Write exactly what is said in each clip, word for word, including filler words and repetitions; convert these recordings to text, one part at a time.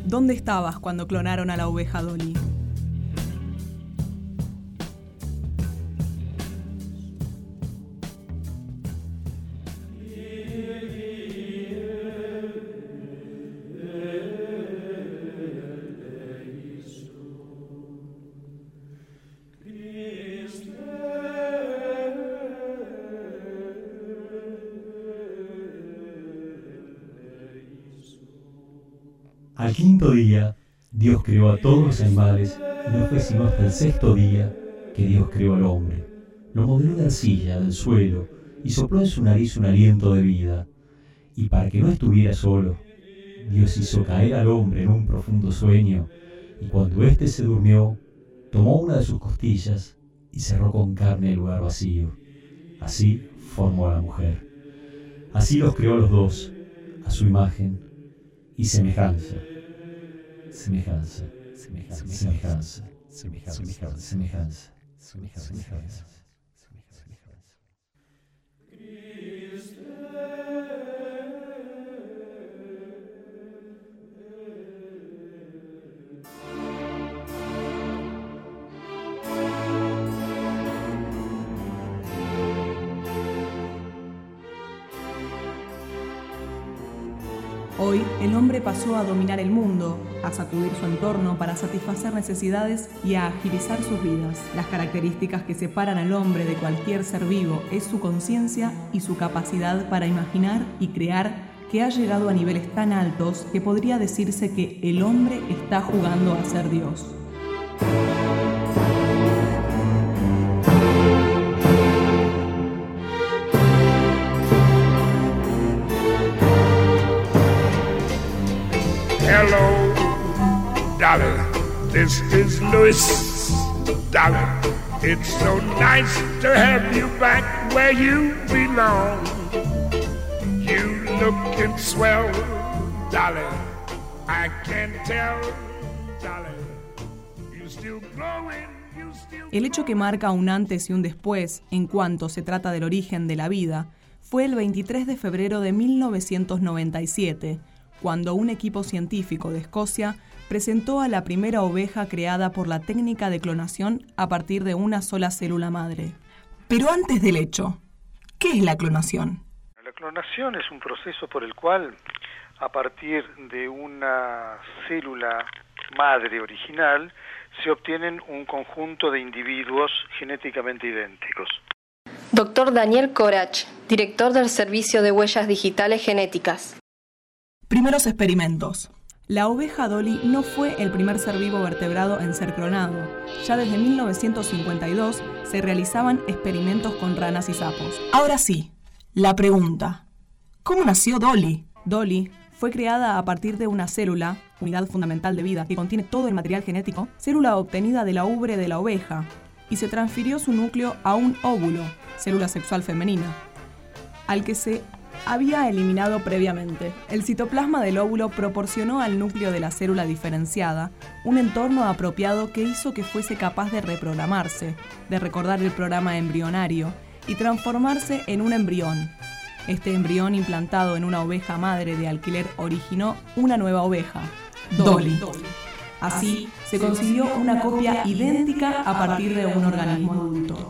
¿Dónde estabas cuando clonaron a la oveja Dolly? Al quinto día, Dios creó a todos los animales, y no fue sino hasta el sexto día que Dios creó al hombre. Lo modeló de arcilla, del suelo, y sopló en su nariz un aliento de vida. Y para que no estuviera solo, Dios hizo caer al hombre en un profundo sueño, y cuando éste se durmió, tomó una de sus costillas y cerró con carne el lugar vacío. Así formó a la mujer. Así los creó a los dos, a su imagen y semejanza. Semejanza, semejanza, semejanza, semejanza, semejanza, semejanza, semejanza. Hoy, el hombre pasó a dominar el mundo, a sacudir su entorno para satisfacer necesidades y a agilizar sus vidas. Las características que separan al hombre de cualquier ser vivo es su conciencia y su capacidad para imaginar y crear, que ha llegado a niveles tan altos que podría decirse que el hombre está jugando a ser Dios. Hello, Dolly, this is Louis. Dolly, it's so nice to have you back where you belong. You looking swell, Dolly, I can tell, Dolly, you still glowing, you still... El hecho que marca un antes y un después en cuanto se trata del origen de la vida fue el veintitrés de febrero de mil novecientos noventa y siete, cuando un equipo científico de Escocia presentó a la primera oveja creada por la técnica de clonación a partir de una sola célula madre. Pero antes del hecho, ¿qué es la clonación? La clonación es un proceso por el cual, a partir de una célula madre original, se obtienen un conjunto de individuos genéticamente idénticos. Doctor Daniel Corach, director del Servicio de Huellas Digitales Genéticas. Primeros experimentos. La oveja Dolly no fue el primer ser vivo vertebrado en ser clonado. Ya desde mil novecientos cincuenta y dos se realizaban experimentos con ranas y sapos. Ahora sí, la pregunta: ¿cómo nació Dolly? Dolly fue creada a partir de una célula, unidad fundamental de vida, que contiene todo el material genético, célula obtenida de la ubre de la oveja, y se transfirió su núcleo a un óvulo, célula sexual femenina, al que se había eliminado previamente. El citoplasma del óvulo proporcionó al núcleo de la célula diferenciada un entorno apropiado que hizo que fuese capaz de reprogramarse, de recordar el programa embrionario y transformarse en un embrión. Este embrión implantado en una oveja madre de alquiler originó una nueva oveja, Dolly. Así se consiguió una copia idéntica a partir de un organismo adulto.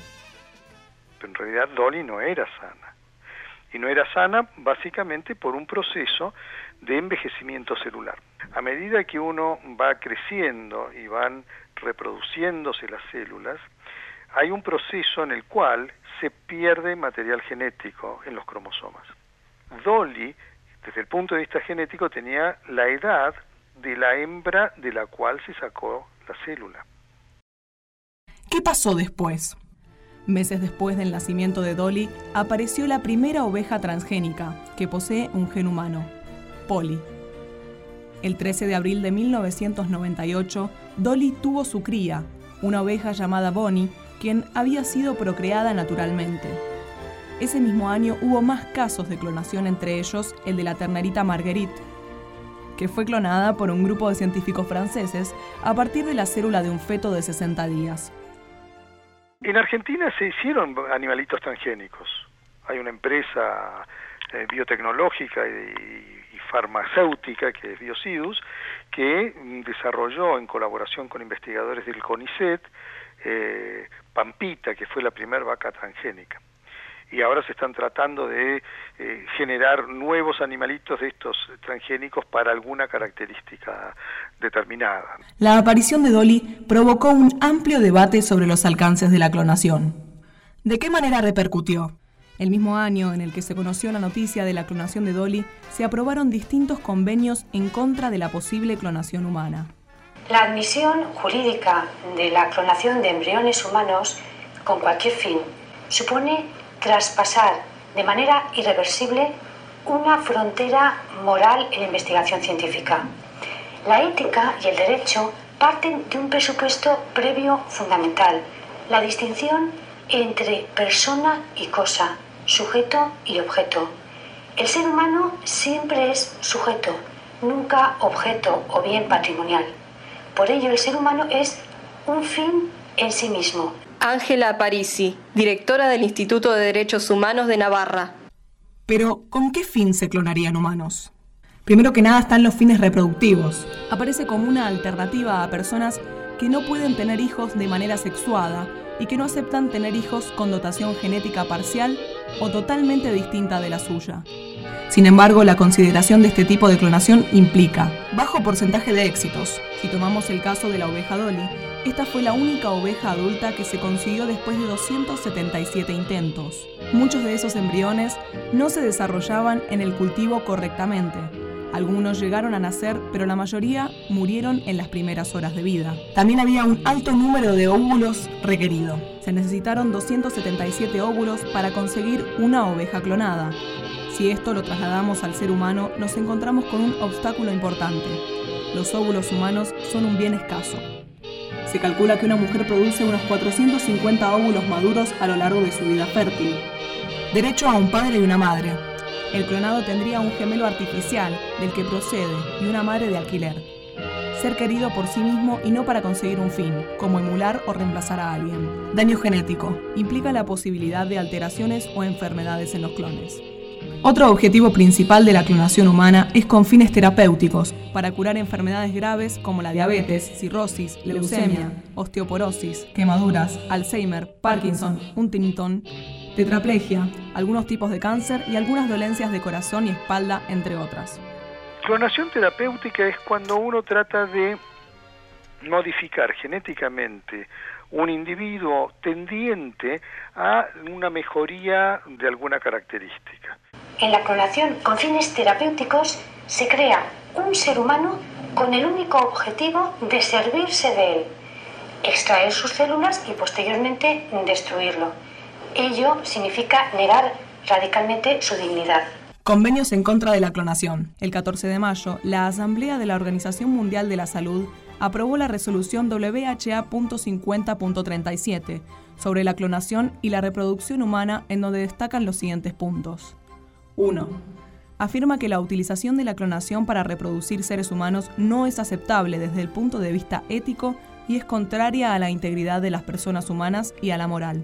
En realidad Dolly no era sana. Y no era sana básicamente por un proceso de envejecimiento celular. A medida que uno va creciendo y van reproduciéndose las células, hay un proceso en el cual se pierde material genético en los cromosomas. Dolly, desde el punto de vista genético, tenía la edad de la hembra de la cual se sacó la célula. ¿Qué pasó después? Meses después del nacimiento de Dolly, apareció la primera oveja transgénica, que posee un gen humano, Polly. El trece de abril de mil novecientos noventa y ocho, Dolly tuvo su cría, una oveja llamada Bonnie, quien había sido procreada naturalmente. Ese mismo año hubo más casos de clonación, entre ellos el de la ternerita Marguerite, que fue clonada por un grupo de científicos franceses a partir de la célula de un feto de sesenta días. En Argentina se hicieron animalitos transgénicos. Hay una empresa eh, biotecnológica y, y farmacéutica, que es Biocidus, que desarrolló en colaboración con investigadores del CONICET eh, Pampita, que fue la primera vaca transgénica. Y ahora se están tratando de eh, generar nuevos animalitos de estos transgénicos para alguna característica determinada. La aparición de Dolly provocó un amplio debate sobre los alcances de la clonación. ¿De qué manera repercutió? El mismo año en el que se conoció la noticia de la clonación de Dolly, se aprobaron distintos convenios en contra de la posible clonación humana. La admisión jurídica de la clonación de embriones humanos con cualquier fin supone traspasar de manera irreversible una frontera moral en la investigación científica. La ética y el derecho parten de un presupuesto previo fundamental, la distinción entre persona y cosa, sujeto y objeto. El ser humano siempre es sujeto, nunca objeto o bien patrimonial. Por ello, el ser humano es un fin en sí mismo. Ángela Aparici, directora del Instituto de Derechos Humanos de Navarra. Pero, ¿con qué fin se clonarían humanos? Primero que nada están los fines reproductivos. Aparece como una alternativa a personas que no pueden tener hijos de manera sexuada y que no aceptan tener hijos con dotación genética parcial o totalmente distinta de la suya. Sin embargo, la consideración de este tipo de clonación implica bajo porcentaje de éxitos. Si tomamos el caso de la oveja Dolly, esta fue la única oveja adulta que se consiguió después de doscientos setenta y siete intentos. Muchos de esos embriones no se desarrollaban en el cultivo correctamente. Algunos llegaron a nacer, pero la mayoría murieron en las primeras horas de vida. También había un alto número de óvulos requerido. Se necesitaron doscientos setenta y siete óvulos para conseguir una oveja clonada. Si esto lo trasladamos al ser humano, nos encontramos con un obstáculo importante. Los óvulos humanos son un bien escaso. Se calcula que una mujer produce unos cuatrocientos cincuenta óvulos maduros a lo largo de su vida fértil. Derecho a un padre y una madre. El clonado tendría un gemelo artificial del que procede y una madre de alquiler. Ser querido por sí mismo y no para conseguir un fin, como emular o reemplazar a alguien. Daño genético. Implica la posibilidad de alteraciones o enfermedades en los clones. Otro objetivo principal de la clonación humana es con fines terapéuticos, para curar enfermedades graves como la diabetes, cirrosis, leucemia, osteoporosis, quemaduras, Alzheimer, Parkinson, Huntington, tetraplegia, algunos tipos de cáncer y algunas dolencias de corazón y espalda, entre otras. Clonación terapéutica es cuando uno trata de modificar genéticamente un individuo tendiente a una mejoría de alguna característica. En la clonación con fines terapéuticos se crea un ser humano con el único objetivo de servirse de él, extraer sus células y posteriormente destruirlo. Ello significa negar radicalmente su dignidad. Convenios en contra de la clonación. El catorce de mayo, la Asamblea de la Organización Mundial de la Salud aprobó la resolución W H A punto cincuenta punto treinta y siete sobre la clonación y la reproducción humana, en donde destacan los siguientes puntos. uno. Afirma que la utilización de la clonación para reproducir seres humanos no es aceptable desde el punto de vista ético y es contraria a la integridad de las personas humanas y a la moral.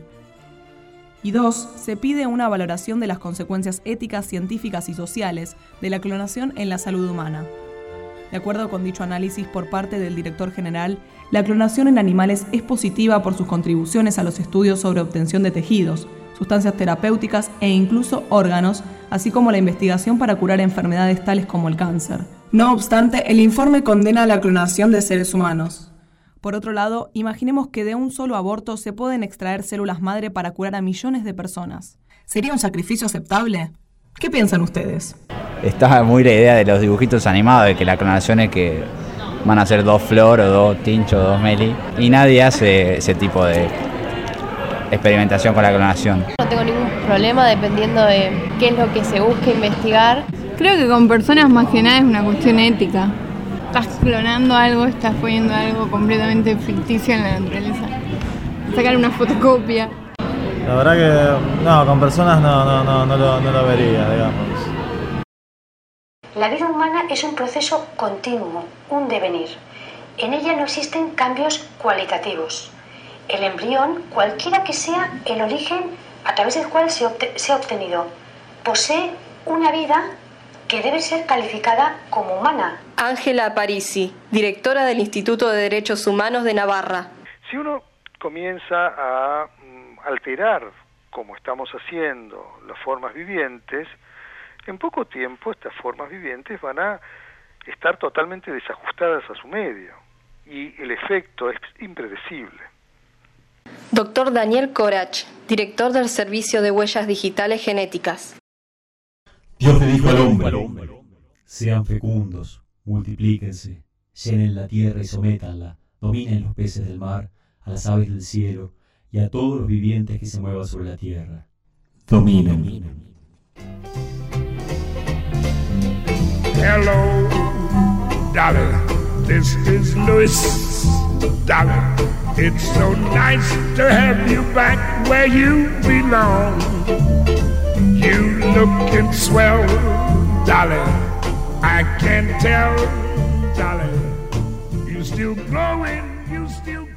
Y dos, se pide una valoración de las consecuencias éticas, científicas y sociales de la clonación en la salud humana. De acuerdo con dicho análisis por parte del director general, la clonación en animales es positiva por sus contribuciones a los estudios sobre obtención de tejidos, sustancias terapéuticas e incluso órganos, así como la investigación para curar enfermedades tales como el cáncer. No obstante, el informe condena la clonación de seres humanos. Por otro lado, imaginemos que de un solo aborto se pueden extraer células madre para curar a millones de personas. ¿Sería un sacrificio aceptable? ¿Qué piensan ustedes? Está muy la idea de los dibujitos animados, de que la clonación es que van a ser dos Flor o dos Tincho o dos Meli, y nadie hace ese tipo de experimentación con la clonación. No tengo ningún problema dependiendo de qué es lo que se busca investigar. Creo que con personas más que nada es una cuestión ética. Estás clonando algo, estás poniendo algo completamente ficticio en la naturaleza. Sacar una fotocopia. La verdad que no, con personas no, no, no, no, lo, no lo vería, digamos. La vida humana es un proceso continuo, un devenir. En ella no existen cambios cualitativos. El embrión, cualquiera que sea el origen a través del cual se, obte- se ha obtenido, posee una vida que debe ser calificada como humana. Ángela Aparici, directora del Instituto de Derechos Humanos de Navarra. Si uno comienza a mm, alterar, como estamos haciendo, las formas vivientes, en poco tiempo estas formas vivientes van a estar totalmente desajustadas a su medio y el efecto es impredecible. Doctor Daniel Corach, director del Servicio de Huellas Digitales Genéticas. Dios le dijo al hombre: sean fecundos, multiplíquense, llenen la tierra y sométanla, dominen los peces del mar, a las aves del cielo y a todos los vivientes que se muevan sobre la tierra. Dominen. Hello, Dolly, this is Louis. Dolly, it's so nice to have you back where you belong. You looking swell, Dolly, I can tell, Dolly, you still glowing, you still